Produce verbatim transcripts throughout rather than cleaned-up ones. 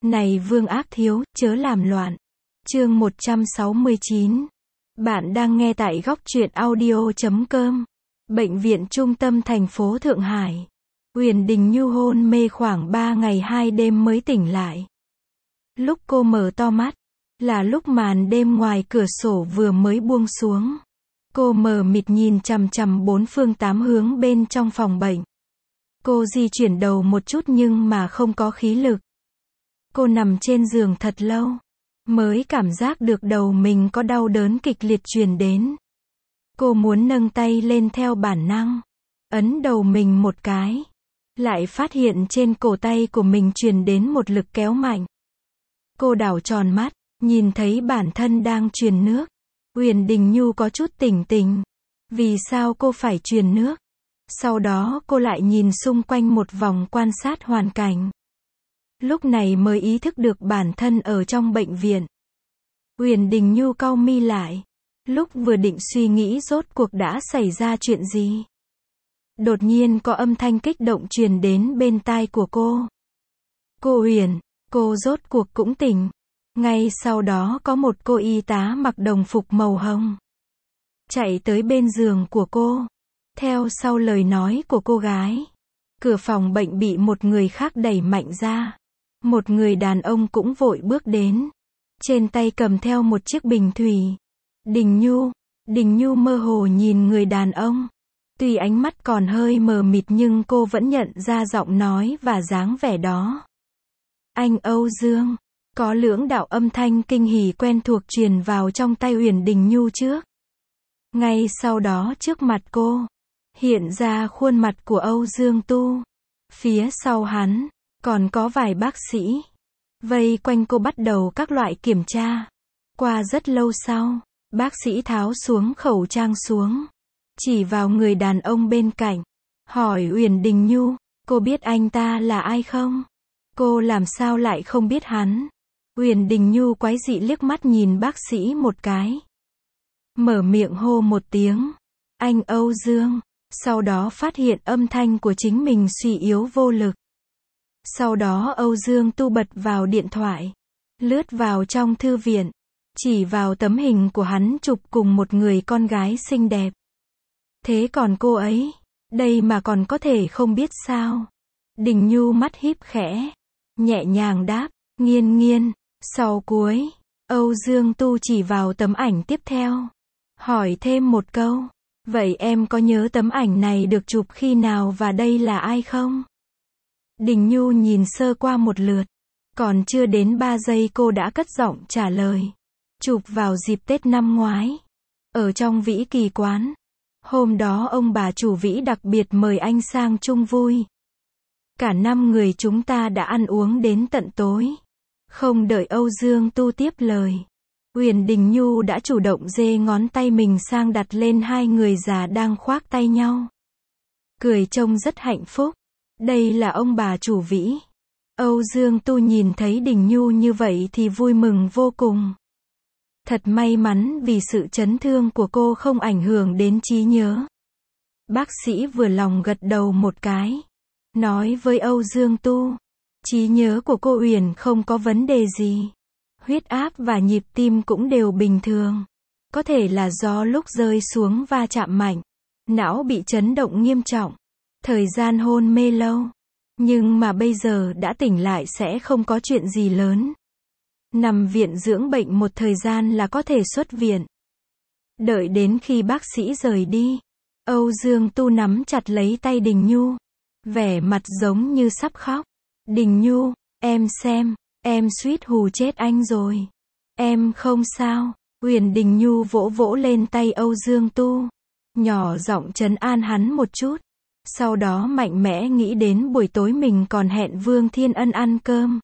Này Vương Ác Thiếu, chớ làm loạn. Chương một trăm sáu mươi chín. Bạn đang nghe tại góc truyện audio chấm com. Bệnh viện trung tâm thành phố Thượng Hải. Uyển Đình Nhu hôn mê khoảng ba ngày hai đêm mới tỉnh lại. Lúc cô mở to mắt, là lúc màn đêm ngoài cửa sổ vừa mới buông xuống. Cô mờ mịt nhìn chằm chằm bốn phương tám hướng bên trong phòng bệnh. Cô di chuyển đầu một chút nhưng mà không có khí lực. Cô nằm trên giường thật lâu, mới cảm giác được đầu mình có đau đớn kịch liệt truyền đến. Cô muốn nâng tay lên theo bản năng, ấn đầu mình một cái, lại phát hiện trên cổ tay của mình truyền đến một lực kéo mạnh. Cô đảo tròn mắt, nhìn thấy bản thân đang truyền nước. Uyển Đình Nhu có chút tỉnh tỉnh. Vì sao cô phải truyền nước? Sau đó cô lại nhìn xung quanh một vòng quan sát hoàn cảnh. Lúc này mới ý thức được bản thân ở trong bệnh viện. Uyển Đình Nhu cau mi lại. Lúc vừa định suy nghĩ rốt cuộc đã xảy ra chuyện gì. Đột nhiên có âm thanh kích động truyền đến bên tai của cô. Cô Uyển, cô rốt cuộc cũng tỉnh. Ngay sau đó có một cô y tá mặc đồng phục màu hồng. Chạy tới bên giường của cô. Theo sau lời nói của cô gái. Cửa phòng bệnh bị một người khác đẩy mạnh ra. Một người đàn ông cũng vội bước đến. Trên tay cầm theo một chiếc bình thủy. Đình Nhu. Đình Nhu mơ hồ nhìn người đàn ông. Tuy ánh mắt còn hơi mờ mịt nhưng cô vẫn nhận ra giọng nói và dáng vẻ đó. Anh Âu Dương. Có lưỡng đạo âm thanh kinh hỉ quen thuộc truyền vào trong tai Uyển Đình Nhu trước. Ngay sau đó trước mặt cô, hiện ra khuôn mặt của Âu Dương Tu. Phía sau hắn, còn có vài bác sĩ. Vây quanh cô bắt đầu các loại kiểm tra. Qua rất lâu sau, bác sĩ tháo xuống khẩu trang xuống. Chỉ vào người đàn ông bên cạnh. Hỏi Uyển Đình Nhu, cô biết anh ta là ai không? Cô làm sao lại không biết hắn? Uyển Đình Nhu quái dị liếc mắt nhìn bác sĩ một cái. Mở miệng hô một tiếng. Anh Âu Dương. Sau đó phát hiện âm thanh của chính mình suy yếu vô lực. Sau đó Âu Dương Tu bật vào điện thoại. Lướt vào trong thư viện. Chỉ vào tấm hình của hắn chụp cùng một người con gái xinh đẹp. Thế còn cô ấy? Đây mà còn có thể không biết sao? Đình Nhu mắt híp khẽ. Nhẹ nhàng đáp. Nghiên nghiên. Sau cuối, Âu Dương Tu chỉ vào tấm ảnh tiếp theo. Hỏi thêm một câu. Vậy em có nhớ tấm ảnh này được chụp khi nào và đây là ai không? Đình Nhu nhìn sơ qua một lượt. Còn chưa đến ba giây cô đã cất giọng trả lời. Chụp vào dịp Tết năm ngoái. Ở trong Vĩ Kỳ quán. Hôm đó ông bà chủ Vĩ đặc biệt mời anh sang chung vui. Cả năm người chúng ta đã ăn uống đến tận tối. Không đợi Âu Dương Tu tiếp lời. Uyển Đình Nhu đã chủ động giơ ngón tay mình sang đặt lên hai người già đang khoác tay nhau. Cười trông rất hạnh phúc. Đây là ông bà chủ Vĩ. Âu Dương Tu nhìn thấy Đình Nhu như vậy thì vui mừng vô cùng. Thật may mắn vì sự chấn thương của cô không ảnh hưởng đến trí nhớ. Bác sĩ vừa lòng gật đầu một cái. Nói với Âu Dương Tu. Trí nhớ của cô Uyển không có vấn đề gì. Huyết áp và nhịp tim cũng đều bình thường. Có thể là do lúc rơi xuống va chạm mạnh. Não bị chấn động nghiêm trọng. Thời gian hôn mê lâu. Nhưng mà bây giờ đã tỉnh lại sẽ không có chuyện gì lớn. Nằm viện dưỡng bệnh một thời gian là có thể xuất viện. Đợi đến khi bác sĩ rời đi. Âu Dương Tu nắm chặt lấy tay Đình Nhu. Vẻ mặt giống như sắp khóc. Đình Nhu, em xem, em suýt hù chết anh rồi. Em không sao. Uyển Đình Nhu vỗ vỗ lên tay Âu Dương Tu. Nhỏ giọng trấn an hắn một chút. Sau đó mạnh mẽ nghĩ đến buổi tối mình còn hẹn Vương Thiên Ân ăn cơm.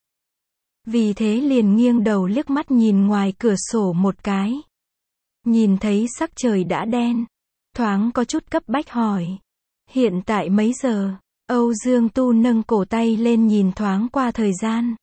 Vì thế liền nghiêng đầu liếc mắt nhìn ngoài cửa sổ một cái. Nhìn thấy sắc trời đã đen. Thoáng có chút cấp bách hỏi. Hiện tại mấy giờ? Âu Dương Tu nâng cổ tay lên nhìn thoáng qua thời gian.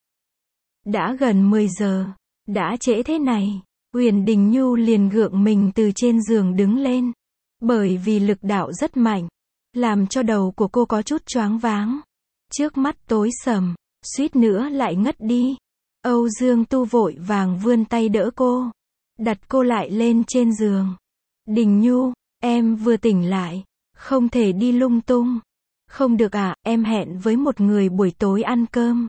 Đã gần mười giờ. Đã trễ thế này. Uyển Đình Nhu liền gượng mình từ trên giường đứng lên. Bởi vì lực đạo rất mạnh. Làm cho đầu của cô có chút choáng váng. Trước mắt tối sầm. Suýt nữa lại ngất đi. Âu Dương Tu vội vàng vươn tay đỡ cô, đặt cô lại lên trên giường. Đình Nhu, em vừa tỉnh lại, không thể đi lung tung. Không được à, em hẹn với một người buổi tối ăn cơm.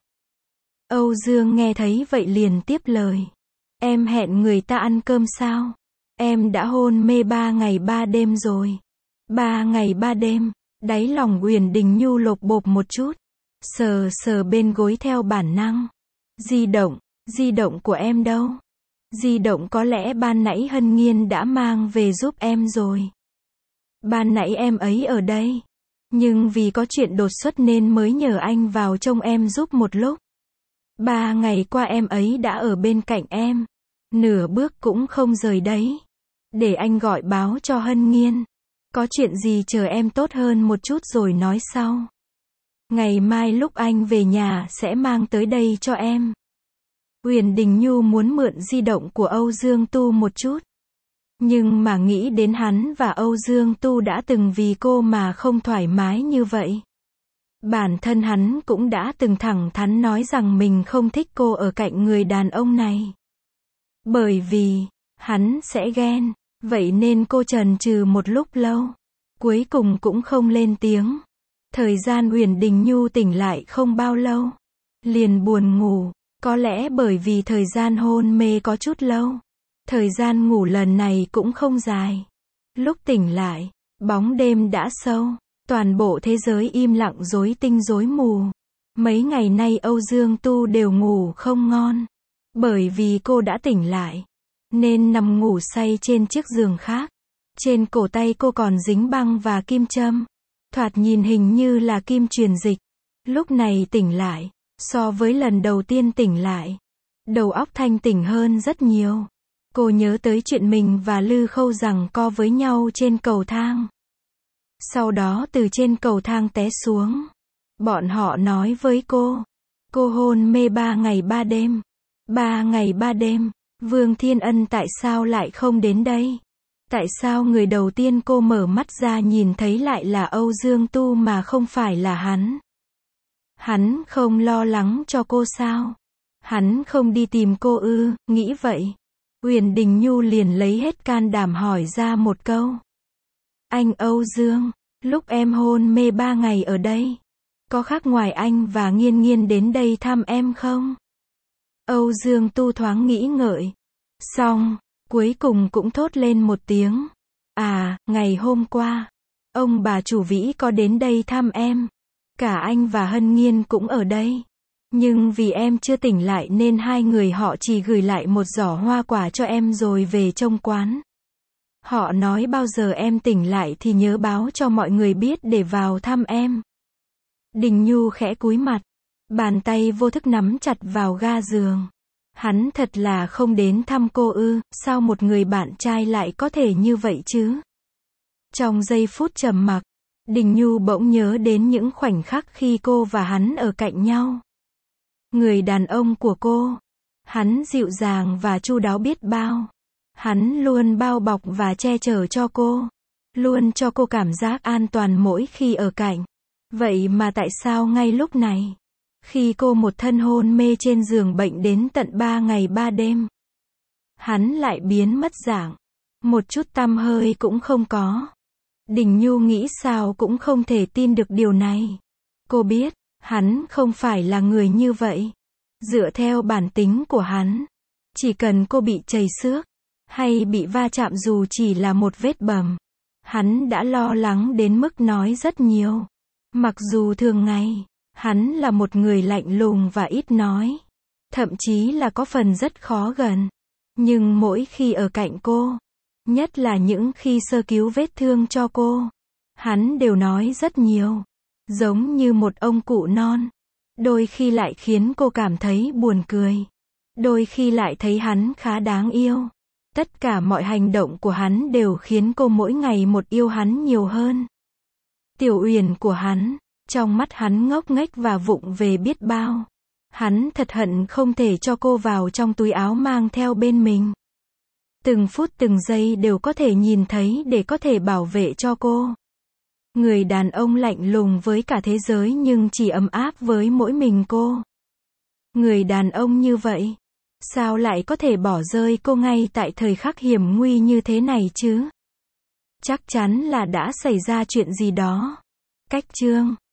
Âu Dương nghe thấy vậy liền tiếp lời. Em hẹn người ta ăn cơm sao? Em đã hôn mê ba ngày ba đêm rồi. Ba ngày ba đêm, đáy lòng Uyển Đình Nhu lột bột một chút, sờ sờ bên gối theo bản năng. Di động, di động của em đâu? Di động có lẽ ban nãy Hân Nghiên đã mang về giúp em rồi. Ban nãy em ấy ở đây, nhưng vì có chuyện đột xuất nên mới nhờ anh vào trông em giúp một lúc. Ba ngày qua em ấy đã ở bên cạnh em, nửa bước cũng không rời đấy. Để anh gọi báo cho Hân Nghiên. Có chuyện gì chờ em tốt hơn một chút rồi nói sau. Ngày mai lúc anh về nhà sẽ mang tới đây cho em. Uyển Đình Nhu muốn mượn di động của Âu Dương Tu một chút. Nhưng mà nghĩ đến hắn và Âu Dương Tu đã từng vì cô mà không thoải mái như vậy. Bản thân hắn cũng đã từng thẳng thắn nói rằng mình không thích cô ở cạnh người đàn ông này. Bởi vì, hắn sẽ ghen. Vậy nên cô chần chừ một lúc lâu. Cuối cùng cũng không lên tiếng. Thời gian Uyển Đình Nhu tỉnh lại không bao lâu. Liền buồn ngủ. Có lẽ bởi vì thời gian hôn mê có chút lâu. Thời gian ngủ lần này cũng không dài. Lúc tỉnh lại, bóng đêm đã sâu. Toàn bộ thế giới im lặng rối tinh rối mù. Mấy ngày nay Âu Dương Tu đều ngủ không ngon. Bởi vì cô đã tỉnh lại, nên nằm ngủ say trên chiếc giường khác. Trên cổ tay cô còn dính băng và kim châm. Thoạt nhìn hình như là kim truyền dịch. Lúc này tỉnh lại, so với lần đầu tiên tỉnh lại, đầu óc thanh tỉnh hơn rất nhiều. Cô nhớ tới chuyện mình và Lư Khâu giằng co với nhau trên cầu thang. Sau đó từ trên cầu thang té xuống. Bọn họ nói với cô. Cô hôn mê ba ngày ba đêm. Ba ngày ba đêm. Vương Thiên Ân tại sao lại không đến đây? Tại sao người đầu tiên cô mở mắt ra nhìn thấy lại là Âu Dương Tu mà không phải là hắn? Hắn không lo lắng cho cô sao? Hắn không đi tìm cô ư? Nghĩ vậy, Uyển Đình Nhu liền lấy hết can đảm hỏi ra một câu. Anh Âu Dương, lúc em hôn mê ba ngày ở đây, có khác ngoài anh và Nghiên Nghiên đến đây thăm em không? Âu Dương Tu thoáng nghĩ ngợi. Xong, cuối cùng cũng thốt lên một tiếng. À, ngày hôm qua, ông bà chủ Vĩ có đến đây thăm em. Cả anh và Hân Nghiên cũng ở đây. Nhưng vì em chưa tỉnh lại nên hai người họ chỉ gửi lại một giỏ hoa quả cho em rồi về trông quán. Họ nói bao giờ em tỉnh lại thì nhớ báo cho mọi người biết để vào thăm em. Đình Nhu khẽ cúi mặt, bàn tay vô thức nắm chặt vào ga giường. Hắn thật là không đến thăm cô ư? Sao một người bạn trai lại có thể như vậy chứ? Trong giây phút trầm mặc, Đình Nhu bỗng nhớ đến những khoảnh khắc khi cô và hắn ở cạnh nhau. Người đàn ông của cô, hắn dịu dàng và chu đáo biết bao. Hắn luôn bao bọc và che chở cho cô, luôn cho cô cảm giác an toàn mỗi khi ở cạnh. Vậy mà tại sao ngay lúc này, khi cô một thân hôn mê trên giường bệnh đến tận ba ngày ba đêm, hắn lại biến mất dạng, một chút tăm hơi cũng không có. Đình Nhu nghĩ sao cũng không thể tin được điều này. Cô biết, hắn không phải là người như vậy. Dựa theo bản tính của hắn, chỉ cần cô bị trầy xước, hay bị va chạm dù chỉ là một vết bầm, hắn đã lo lắng đến mức nói rất nhiều. Mặc dù thường ngày, hắn là một người lạnh lùng và ít nói, thậm chí là có phần rất khó gần. Nhưng mỗi khi ở cạnh cô, nhất là những khi sơ cứu vết thương cho cô, hắn đều nói rất nhiều, giống như một ông cụ non. Đôi khi lại khiến cô cảm thấy buồn cười, đôi khi lại thấy hắn khá đáng yêu. Tất cả mọi hành động của hắn đều khiến cô mỗi ngày một yêu hắn nhiều hơn. Tiểu Uyển của hắn, trong mắt hắn ngốc nghếch và vụng về biết bao. Hắn thật hận không thể cho cô vào trong túi áo mang theo bên mình. Từng phút từng giây đều có thể nhìn thấy để có thể bảo vệ cho cô. Người đàn ông lạnh lùng với cả thế giới nhưng chỉ ấm áp với mỗi mình cô. Người đàn ông như vậy, sao lại có thể bỏ rơi cô ngay tại thời khắc hiểm nguy như thế này chứ? Chắc chắn là đã xảy ra chuyện gì đó. Cách chương